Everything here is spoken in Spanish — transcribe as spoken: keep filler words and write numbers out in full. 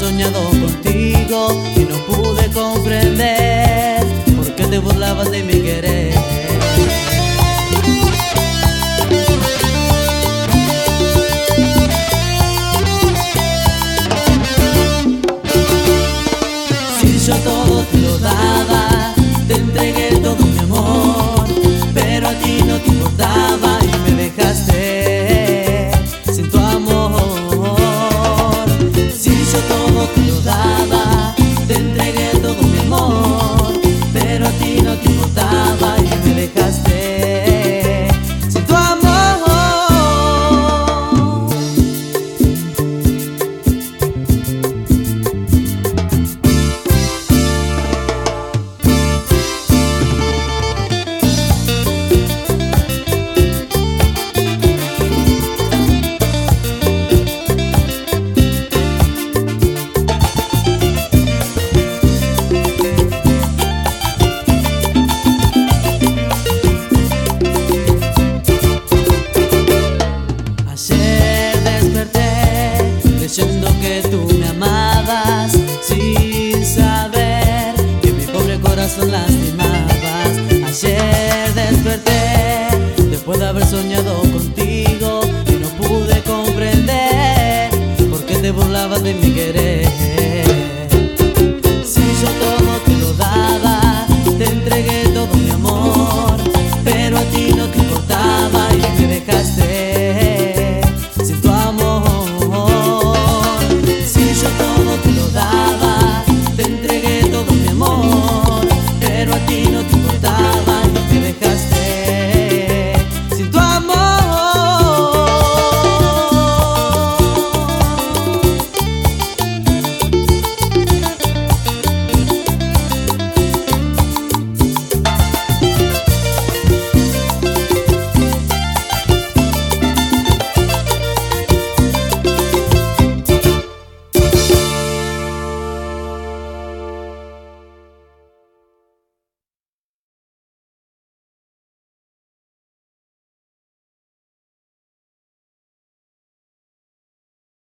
soñado contigo y no pude comprender por qué te burlabas de mi querer. Si yo todo te lo daba, te entregué todo mi amor, pero a ti no te importaba y me dejaste sin tu amor. Si yo todo te lo daba, te entregué todo mi amor, pero a ti no te importaba y me dejaste sin tu amor. Creyendo que tú me amabas, sin saber que mi pobre corazón lastimabas. Ayer desperté, después de haber soñado contigo, y no pude comprender por qué te burlabas de mi querer. Si yo todo te lo daba, te entregué todo mi amor, pero a ti no te importaba y me dejaste sin tu amor. Yo todo te lo daba, te entregué todo mi amor,